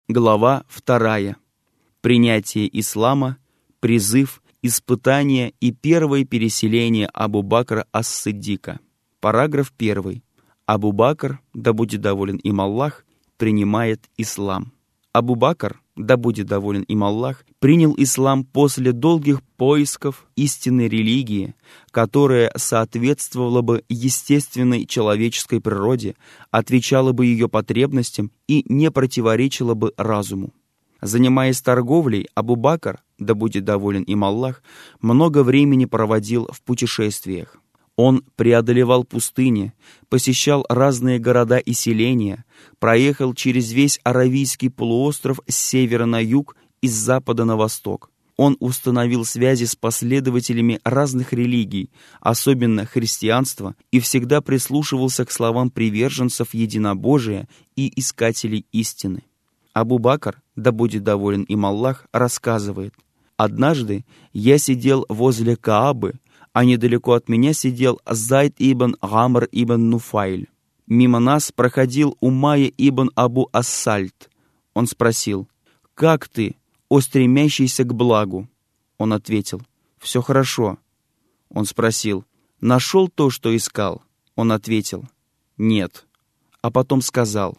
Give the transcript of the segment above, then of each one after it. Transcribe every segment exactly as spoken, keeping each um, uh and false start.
Глава вторая. Принятие ислама, призыв, испытание и первое переселение Абу-Бакра ас-Сиддика. Параграф первый. Абу-Бакр, да будет доволен им Аллах, принимает ислам. Абу-Бакр, да будет доволен им Аллах, принял ислам после долгих поисков истинной религии, которая соответствовала бы естественной человеческой природе, отвечала бы ее потребностям и не противоречила бы разуму. Занимаясь торговлей, Абу-Бакр, да будет доволен им Аллах, много времени проводил в путешествиях. Он преодолевал пустыни, посещал разные города и селения, проехал через весь Аравийский полуостров с севера на юг и с запада на восток. Он установил связи с последователями разных религий, особенно христианства, и всегда прислушивался к словам приверженцев единобожия и искателей истины. Абу-Бакр, да будет доволен им Аллах, рассказывает: «Однажды я сидел возле Каабы, а недалеко от меня сидел Зайд ибн Гамр ибн Нуфайль. Мимо нас проходил Умайя ибн Абу Ас-Сальт. Он спросил: «Как ты, о стремящийся к благу?» Он ответил: «Все хорошо». Он спросил: «Нашел то, что искал?» Он ответил: «Нет». А потом сказал: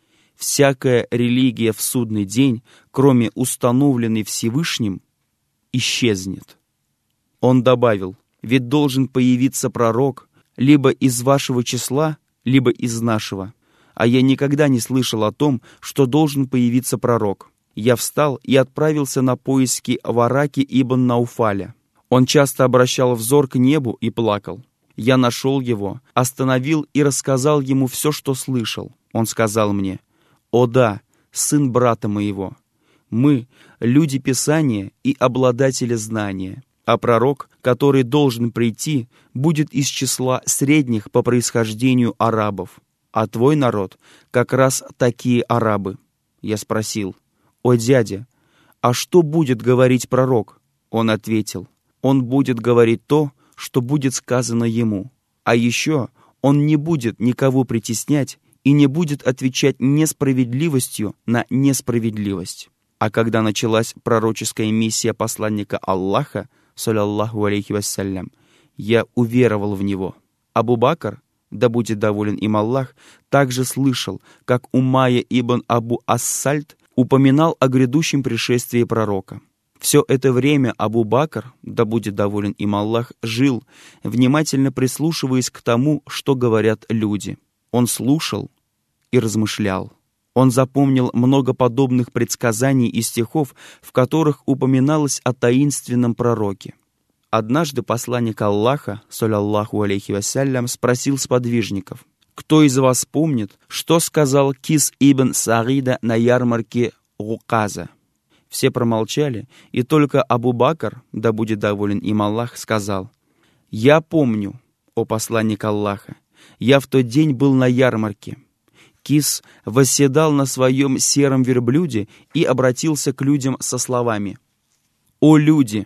«Всякая религия в судный день, кроме установленной Всевышним, исчезнет». Он добавил: «Ведь должен появиться пророк либо из вашего числа, либо из нашего. А я никогда не слышал о том, что должен появиться пророк». Я встал и отправился на поиски Вараки ибн Науфаля. Он часто обращал взор к небу и плакал. Я нашел его, остановил и рассказал ему все, что слышал. Он сказал мне: «О да, сын брата моего, мы — люди Писания и обладатели знания. А пророк, который должен прийти, будет из числа средних по происхождению арабов. А твой народ как раз такие арабы». Я спросил: «О дядя, а что будет говорить пророк?» Он ответил: «Он будет говорить то, что будет сказано ему. А еще он не будет никого притеснять и не будет отвечать несправедливостью на несправедливость». А когда началась пророческая миссия посланника Аллаха, саллаллаху алейхи вассалям, я уверовал в него. Абу-Бакр, да будет доволен им Аллах, также слышал, как Умайя ибн Абу Ас-Сальт упоминал о грядущем пришествии пророка. Все это время Абу-Бакр, да будет доволен им Аллах, жил, внимательно прислушиваясь к тому, что говорят люди. Он слушал и размышлял. Он запомнил много подобных предсказаний и стихов, в которых упоминалось о таинственном пророке. Однажды посланник Аллаха, саллаллаху алейхи вассалям, спросил сподвижников: «Кто из вас помнит, что сказал Кис ибн Саида на ярмарке Гуказа?» Все промолчали, и только Абу-Бакр, да будет доволен им Аллах, сказал: «Я помню, о посланник Аллаха, я в тот день был на ярмарке. Кис восседал на своем сером верблюде и обратился к людям со словами: «О люди,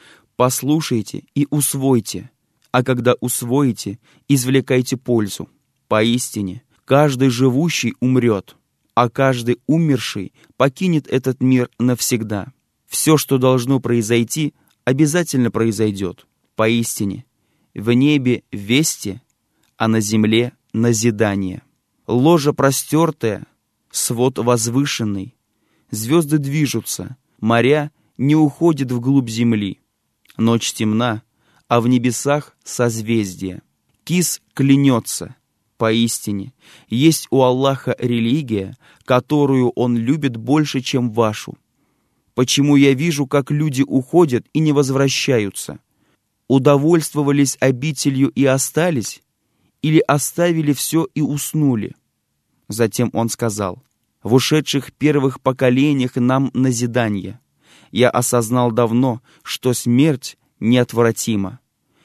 послушайте и усвойте, а когда усвоите, извлекайте пользу. Поистине, каждый живущий умрет, а каждый умерший покинет этот мир навсегда. Все, что должно произойти, обязательно произойдет. Поистине, в небе вести, а на земле назидание. Ложа простертая, свод возвышенный, звезды движутся, моря не уходят вглубь земли. Ночь темна, а в небесах созвездия. Кис клянется: поистине, есть у Аллаха религия, которую Он любит больше, чем вашу. Почему я вижу, как люди уходят и не возвращаются? Удовольствовались обителью и остались? Или оставили все и уснули?» Затем он сказал: «В ушедших первых поколениях нам назидание. Я осознал давно, что смерть неотвратима.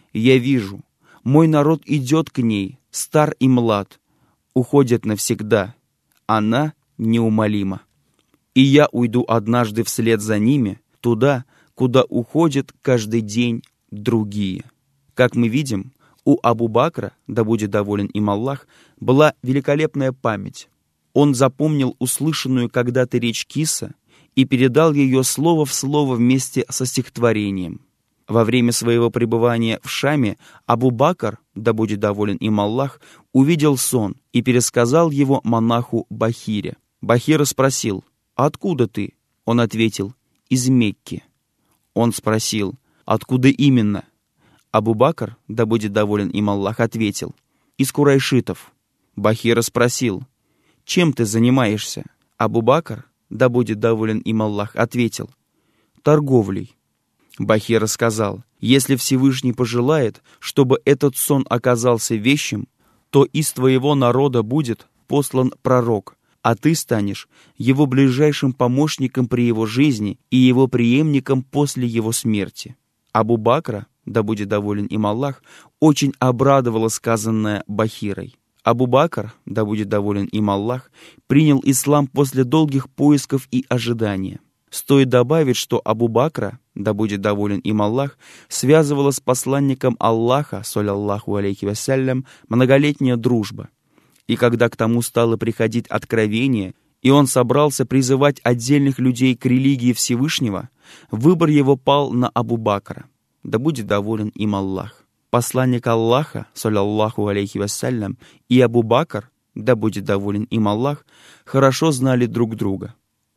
Я вижу, мой народ идет к ней, стар и млад, уходит навсегда. Она неумолима. И я уйду однажды вслед за ними, туда, куда уходят каждый день другие». Как мы видим, у Абу-Бакра, да будет доволен им Аллах, была великолепная память. Он запомнил услышанную когда-то речь Киса и передал ее слово в слово вместе со стихотворением. Во время своего пребывания в Шаме Абу-Бакр, да будет доволен им Аллах, увидел сон и пересказал его монаху Бахире. Бахира спросил: «Откуда ты?» Он ответил: «Из Мекки». Он спросил: «Откуда именно?» Абу-Бакр, да будет доволен им Аллах, ответил: «Из курайшитов». Бахира спросил: «Чем ты занимаешься?» Абу-Бакр, да будет доволен им Аллах, ответил: «Торговлей». Бахира сказал: «Если Всевышний пожелает, чтобы этот сон оказался вещим, то из твоего народа будет послан пророк, а ты станешь его ближайшим помощником при его жизни и его преемником после его смерти». Абу-Бакра, да будет доволен им Аллах, очень обрадовало сказанное Бахирой. Абу-Бакр, да будет доволен им Аллах, принял ислам после долгих поисков и ожидания. Стоит добавить, что Абу-Бакра, да будет доволен им Аллах, связывала с посланником Аллаха, саллаллаху алейхи вассалям, многолетняя дружба. И когда к тому стало приходить откровение, и он собрался призывать отдельных людей к религии Всевышнего, выбор его пал на Абу-Бакра, да будет доволен им Аллах. Посланник Аллаха, саллаллаху алейхи вассалям, и Абу-Бакр, да будет доволен им Аллах, хорошо знали друг друга.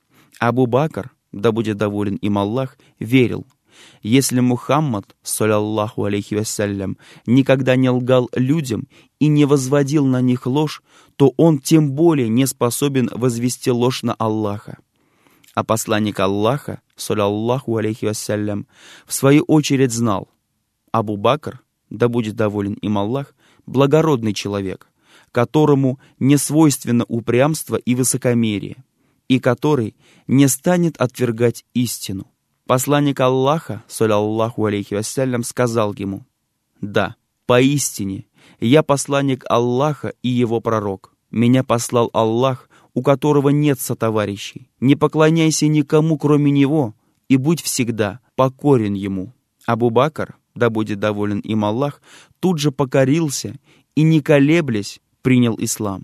Абу-Бакр, да будет доволен им Аллах, верил: если Мухаммад, саллаллаху алейхи вассалям, никогда не лгал людям и не возводил на них ложь, то он тем более не способен возвести ложь на Аллаха. А посланник Аллаха, саллаллаху алейхи вассалям, в свою очередь знал: Абу-Бакр, да будет доволен им Аллах, благородный человек, которому не свойственно упрямство и высокомерие, и который не станет отвергать истину. Посланник Аллаха, саллаллаху алейхи вассалям, сказал ему: «Да, поистине, я посланник Аллаха и его пророк. Меня послал Аллах, у которого нет сотоварищей. Не поклоняйся никому, кроме него, и будь всегда покорен ему». Абу-Бакр, да будет доволен им Аллах, тут же покорился и, не колеблясь, принял ислам.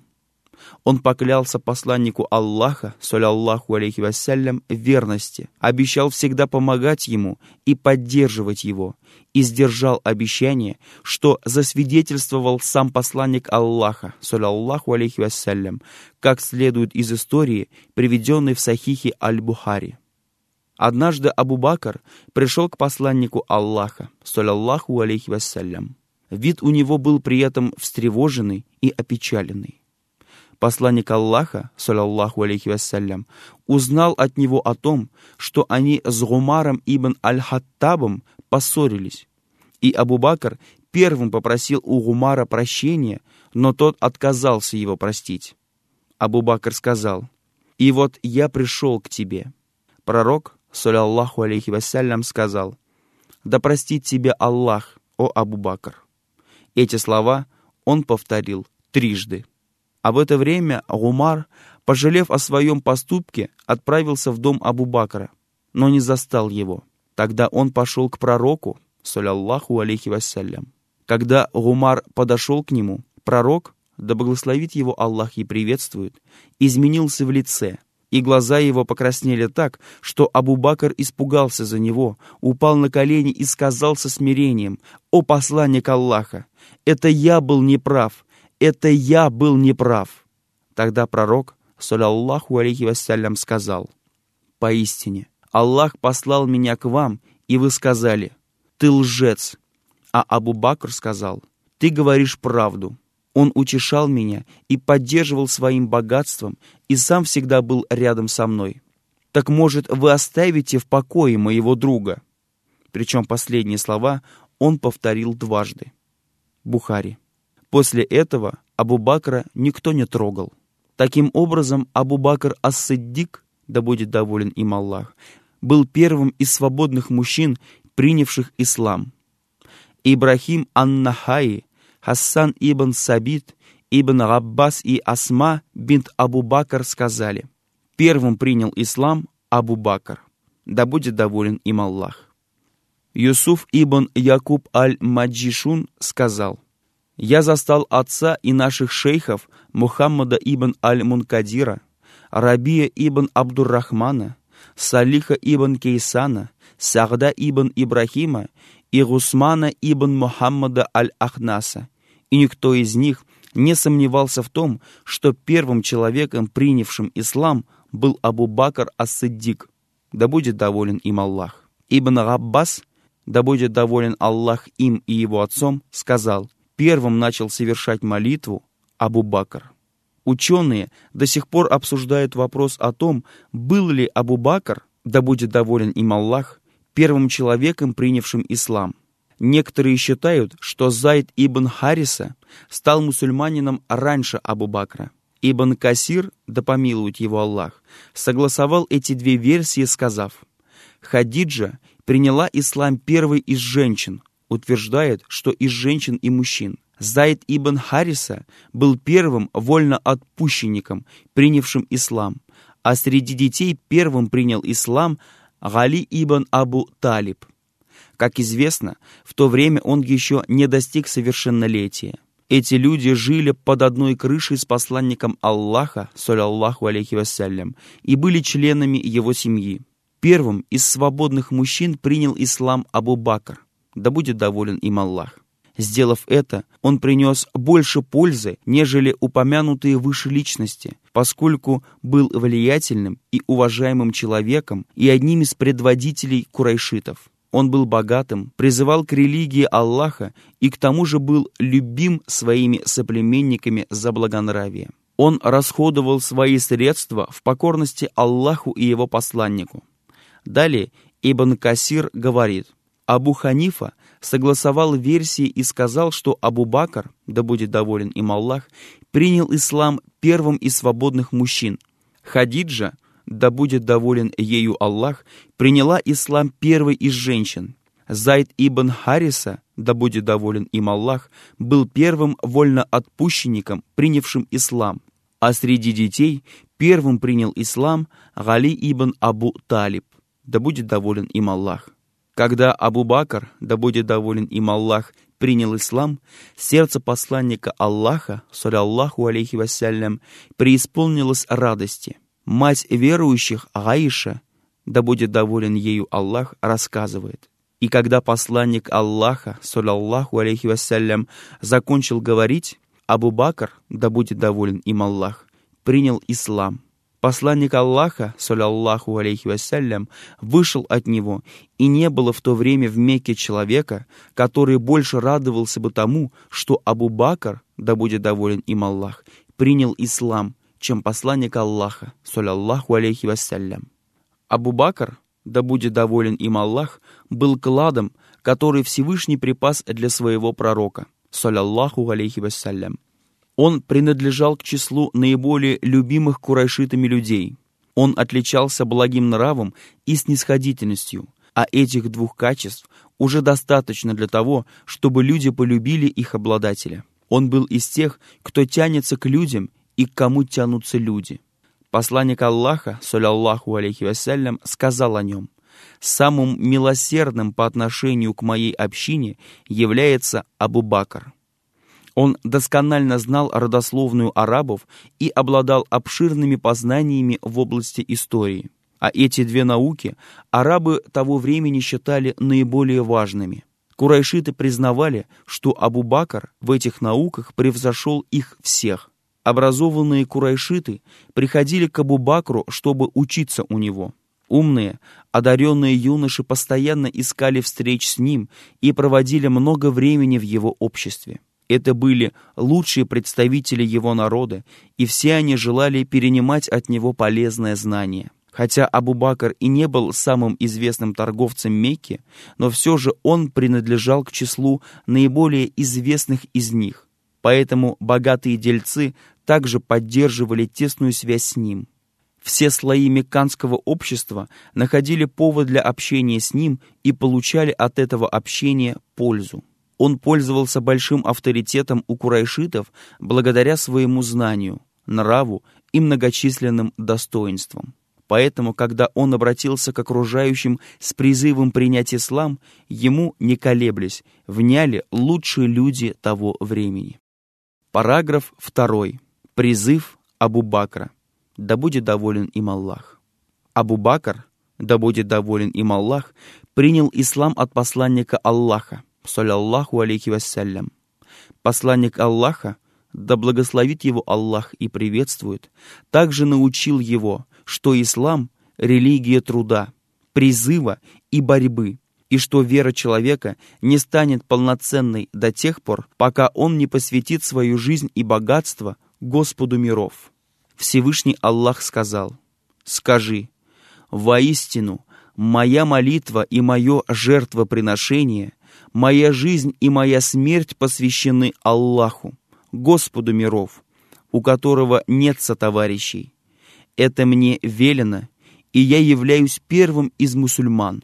Он поклялся посланнику Аллаха, саллаллаху алейхи вассалям, верности, обещал всегда помогать ему и поддерживать его, и сдержал обещание, что засвидетельствовал сам посланник Аллаха, саллаллаху алейхи вассалям, как следует из истории, приведенной в Сахихе Аль-Бухари. Однажды Абу-Бакр пришел к посланнику Аллаха, саллаллаху алейхи вассалям. Вид у него был при этом встревоженный и опечаленный. Посланник Аллаха, саллаллаху алейхи вассалям, узнал от него о том, что они с Гумаром ибн Аль-Хаттабом поссорились. И Абу-Бакр первым попросил у Гумара прощения, но тот отказался его простить. Абу-Бакр сказал: «И вот я пришел к тебе». Пророк, саллаллаху алейхи вассалям, сказал: «Да простит тебя Аллах, о Абу-Бакр». Эти слова он повторил трижды. А в это время Гумар, пожалев о своем поступке, отправился в дом Абу-Бакра, но не застал его. Тогда он пошел к пророку, саллаллаху алейхи вассалям. Когда Гумар подошел к нему, пророк, да благословит его Аллах и приветствует, изменился в лице, и глаза его покраснели так, что Абу-Бакр испугался за него, упал на колени и сказал со смирением: «О посланник Аллаха, это я был неправ, это я был неправ». Тогда пророк, саллаллаху алейхи вассалям, сказал: «Поистине, Аллах послал меня к вам, и вы сказали: ты лжец». А Абу-Бакр сказал: «Ты говоришь правду». Он утешал меня и поддерживал своим богатством, и сам всегда был рядом со мной. Так, может, вы оставите в покое моего друга?» Причем последние слова он повторил дважды. Бухари. После этого Абу-Бакра никто не трогал. Таким образом, Абу-Бакр ас-Сиддик, да будет доволен им Аллах, был первым из свободных мужчин, принявших ислам. Ибрахим ан-Нахаи, Хасан ибн Сабит, ибн Габбас и Асма бинт Абу-Бакр сказали: первым принял ислам Абу-Бакр, да будет доволен им Аллах. Юсуф ибн Якуб аль-Маджишун сказал: «Я застал отца и наших шейхов Мухаммада ибн аль-Мункадира, Рабия ибн Абдуррахмана, Салиха ибн Кейсана, Сагда ибн Ибрахима и Гусмана ибн Мухаммада аль-Ахнаса, и никто из них не сомневался в том, что первым человеком, принявшим ислам, был Абу Бакр ас-Сиддик, да будет доволен им Аллах. Ибн Габбас, да будет доволен Аллах им и его отцом, сказал: первым начал совершать молитву Абу Бакр. Ученые до сих пор обсуждают вопрос о том, был ли Абу Бакр, да будет доволен им Аллах, первым человеком, принявшим ислам. Некоторые считают, что Зайд ибн Хариса стал мусульманином раньше Абу Бакра. Ибн Касир, да помилует его Аллах, согласовал эти две версии, сказав: Хадиджа приняла ислам первой из женщин, утверждает, что из женщин и мужчин. Зайд ибн Хариса был первым вольноотпущенником, принявшим ислам, а среди детей первым принял ислам Гали ибн Абу Талиб. Как известно, в то время он еще не достиг совершеннолетия. Эти люди жили под одной крышей с посланником Аллаха, саллаллаху алейхи вассалям, и были членами его семьи. Первым из свободных мужчин принял ислам Абу Бакр, да будет доволен им Аллах. Сделав это, он принес больше пользы, нежели упомянутые выше личности, поскольку был влиятельным и уважаемым человеком и одним из предводителей курайшитов. Он был богатым, призывал к религии Аллаха и к тому же был любим своими соплеменниками за благонравие. Он расходовал свои средства в покорности Аллаху и его посланнику. Далее Ибн Касир говорит: Абу Ханифа согласовал версии и сказал, что Абу Бакр, да будет доволен им Аллах, принял ислам первым из свободных мужчин. Хадиджа, да будет доволен ею Аллах, приняла ислам первой из женщин. Зайд ибн Хариса, да будет доволен им Аллах, был первым вольноотпущенником, принявшим ислам. А среди детей первым принял ислам Гали ибн Абу Талиб, да будет доволен им Аллах. Когда Абу Бакр, да будет доволен им Аллах, принял ислам, сердце посланника Аллаха, саллаллаху алейхи вассалям, преисполнилось радости. Мать верующих Аиша, да будет доволен ею Аллах, рассказывает: и когда посланник Аллаха, саллаллаху алейхи вассалям, закончил говорить, Абу Бакр, да будет доволен им Аллах, принял ислам. Посланник Аллаха, саллаллаху алейхи вассалям, вышел от него, и не было в то время в Мекке человека, который больше радовался бы тому, что Абу Бакр, да будет доволен им Аллах, принял ислам, чем посланник Аллаха, саллаллаху алейхи вассалям. Абу Бакр, да будет доволен им Аллах, был кладом, который Всевышний припас для своего пророка, саллаллаху алейхи вассалям. Он принадлежал к числу наиболее любимых курайшитами людей. Он отличался благим нравом и снисходительностью, а этих двух качеств уже достаточно для того, чтобы люди полюбили их обладателя. Он был из тех, кто тянется к людям и к кому тянутся люди. Посланник Аллаха, саллаллаху алейхи вассалям, сказал о нем: «Самым милосердным по отношению к моей общине является Абу Бакр». Он досконально знал родословную арабов и обладал обширными познаниями в области истории. А эти две науки арабы того времени считали наиболее важными. Курайшиты признавали, что Абу Бакр в этих науках превзошел их всех. Образованные курайшиты приходили к Абу Бакру, чтобы учиться у него. Умные, одаренные юноши постоянно искали встреч с ним и проводили много времени в его обществе. Это были лучшие представители его народа, и все они желали перенимать от него полезное знание. Хотя Абу Бакр и не был самым известным торговцем Мекки, но все же он принадлежал к числу наиболее известных из них. Поэтому богатые дельцы также поддерживали тесную связь с ним. Все слои мекканского общества находили повод для общения с ним и получали от этого общения пользу. Он пользовался большим авторитетом у курайшитов благодаря своему знанию, нраву и многочисленным достоинствам. Поэтому, когда он обратился к окружающим с призывом принять ислам, ему, не колеблясь, вняли лучшие люди того времени. Параграф второй. Призыв Абу Бакра. Да будет доволен им Аллах. Абу Бакр, да будет доволен им Аллах, принял ислам от посланника Аллаха, саллаллаху алейхи вассалям. Посланник Аллаха, да благословит его Аллах и приветствует, также научил его, что ислам — религия труда, призыва и борьбы, и что вера человека не станет полноценной до тех пор, пока он не посвятит свою жизнь и богатство Господу миров. Всевышний Аллах сказал: «Скажи, воистину, моя молитва и мое жертвоприношение, моя жизнь и моя смерть посвящены Аллаху, Господу миров, у которого нет сотоварищей. Это мне велено, и я являюсь первым из мусульман».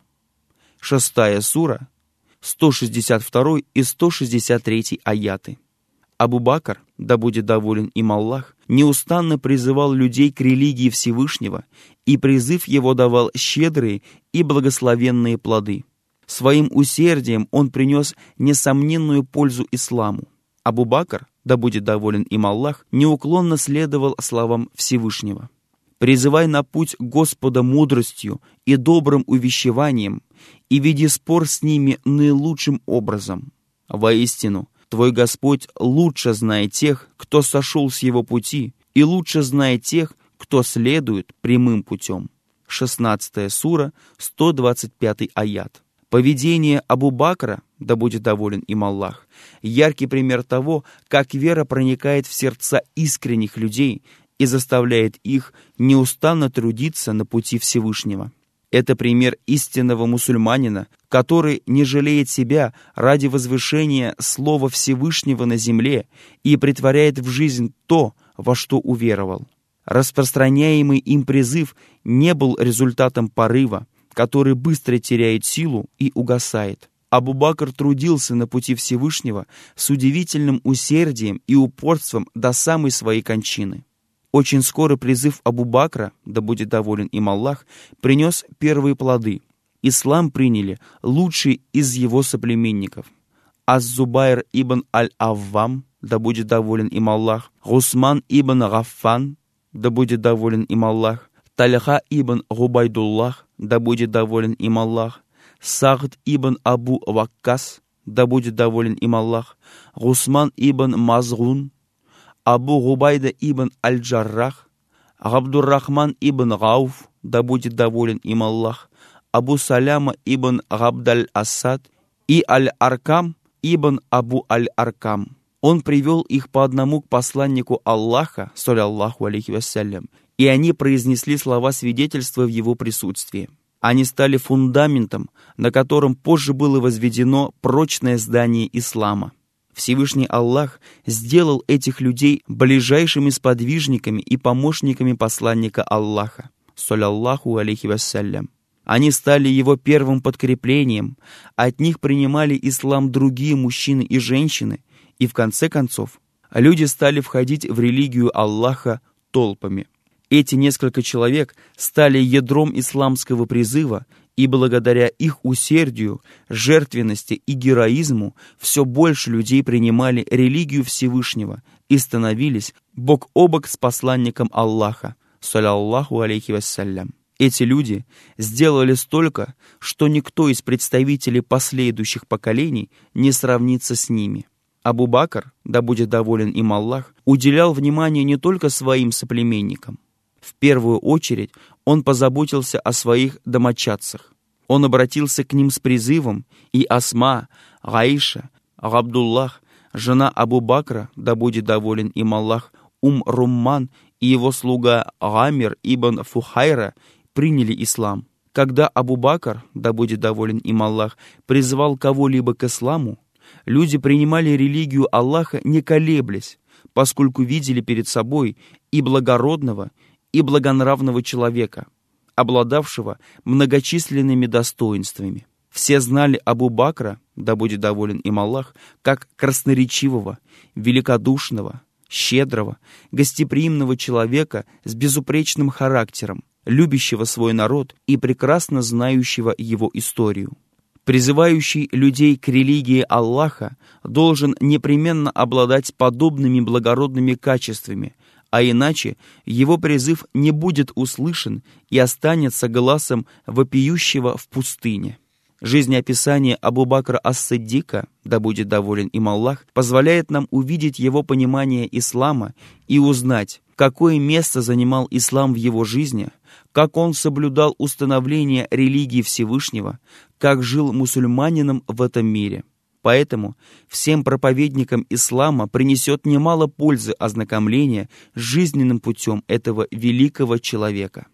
Шестая сура, сто шестьдесят второй и сто шестьдесят третий аяты. Абу Бакр, да будет доволен им Аллах, неустанно призывал людей к религии Всевышнего, и призыв его давал щедрые и благословенные плоды. Своим усердием он принес несомненную пользу исламу. Абу Бакр, да будет доволен им Аллах, неуклонно следовал словам Всевышнего: «Призывай на путь Господа мудростью и добрым увещеванием, и веди спор с ними наилучшим образом. Воистину, твой Господь лучше знает тех, кто сошел с его пути, и лучше знает тех, кто следует прямым путем». шестнадцатая сура, сто двадцать пятый аят. Поведение Абу Бакра, да будет доволен им Аллах, яркий пример того, как вера проникает в сердца искренних людей и заставляет их неустанно трудиться на пути Всевышнего. Это пример истинного мусульманина, который не жалеет себя ради возвышения слова Всевышнего на земле и претворяет в жизнь то, во что уверовал. Распространяемый им призыв не был результатом порыва, который быстро теряет силу и угасает. Абу Бакр трудился на пути Всевышнего с удивительным усердием и упорством до самой своей кончины. Очень скоро призыв Абу Бакра, да будет доволен им Аллах, принес первые плоды. Ислам приняли лучшие из его соплеменников: Аз-Зубайр ибн Аль-Аввам, да будет доволен им Аллах, Гусман ибн Гаффан, да будет доволен им Аллах, Тальха ибн Губайдуллах, да будет доволен им Аллах, Сагд ибн Абу Ваккас, да будет доволен им Аллах, Гусман ибн Мазгун, Абу Губайда ибн Аль-Джаррах, Габдуррахман ибн Гауф, да будет доволен им Аллах, Абу Саляма ибн Габдаль-Асад и Аль-Аркам ибн Абу Аль-Аркам. Он привел их по одному к посланнику Аллаха, саллаллаху алейхи вассалям, и они произнесли слова свидетельства в его присутствии. Они стали фундаментом, на котором позже было возведено прочное здание ислама. Всевышний Аллах сделал этих людей ближайшими сподвижниками и помощниками посланника Аллаха, саллаллаху алейхи вассалям. Они стали его первым подкреплением, от них принимали ислам другие мужчины и женщины, и в конце концов люди стали входить в религию Аллаха толпами. Эти несколько человек стали ядром исламского призыва, и благодаря их усердию, жертвенности и героизму все больше людей принимали религию Всевышнего и становились бок о бок с посланником Аллаха, саллаллаху алейхи вассалям. Эти люди сделали столько, что никто из представителей последующих поколений не сравнится с ними. Абу Бакр, да будет доволен им Аллах, уделял внимание не только своим соплеменникам. В первую очередь он позаботился о своих домочадцах. Он обратился к ним с призывом, и Асма, Гаиша, Габдуллах, жена Абу Бакра, да будет доволен им Аллах, Ум Румман и его слуга Гамир ибн Фухайра приняли ислам. Когда Абу Бакр, да будет доволен им Аллах, призывал кого-либо к исламу, люди принимали религию Аллаха не колеблясь, поскольку видели перед собой и благородного, и благонравного человека, обладавшего многочисленными достоинствами. Все знали Абу Бакра, да будет доволен им Аллах, как красноречивого, великодушного, щедрого, гостеприимного человека с безупречным характером, любящего свой народ и прекрасно знающего его историю. Призывающий людей к религии Аллаха должен непременно обладать подобными благородными качествами, а иначе его призыв не будет услышан и останется гласом вопиющего в пустыне. Жизнеописание Абу Бакра ас-Сиддика, да будет доволен им Аллах, позволяет нам увидеть его понимание ислама и узнать, какое место занимал ислам в его жизни, как он соблюдал установление религии Всевышнего, как жил мусульманином в этом мире. Поэтому всем проповедникам ислама принесет немало пользы ознакомления с жизненным путем этого великого человека.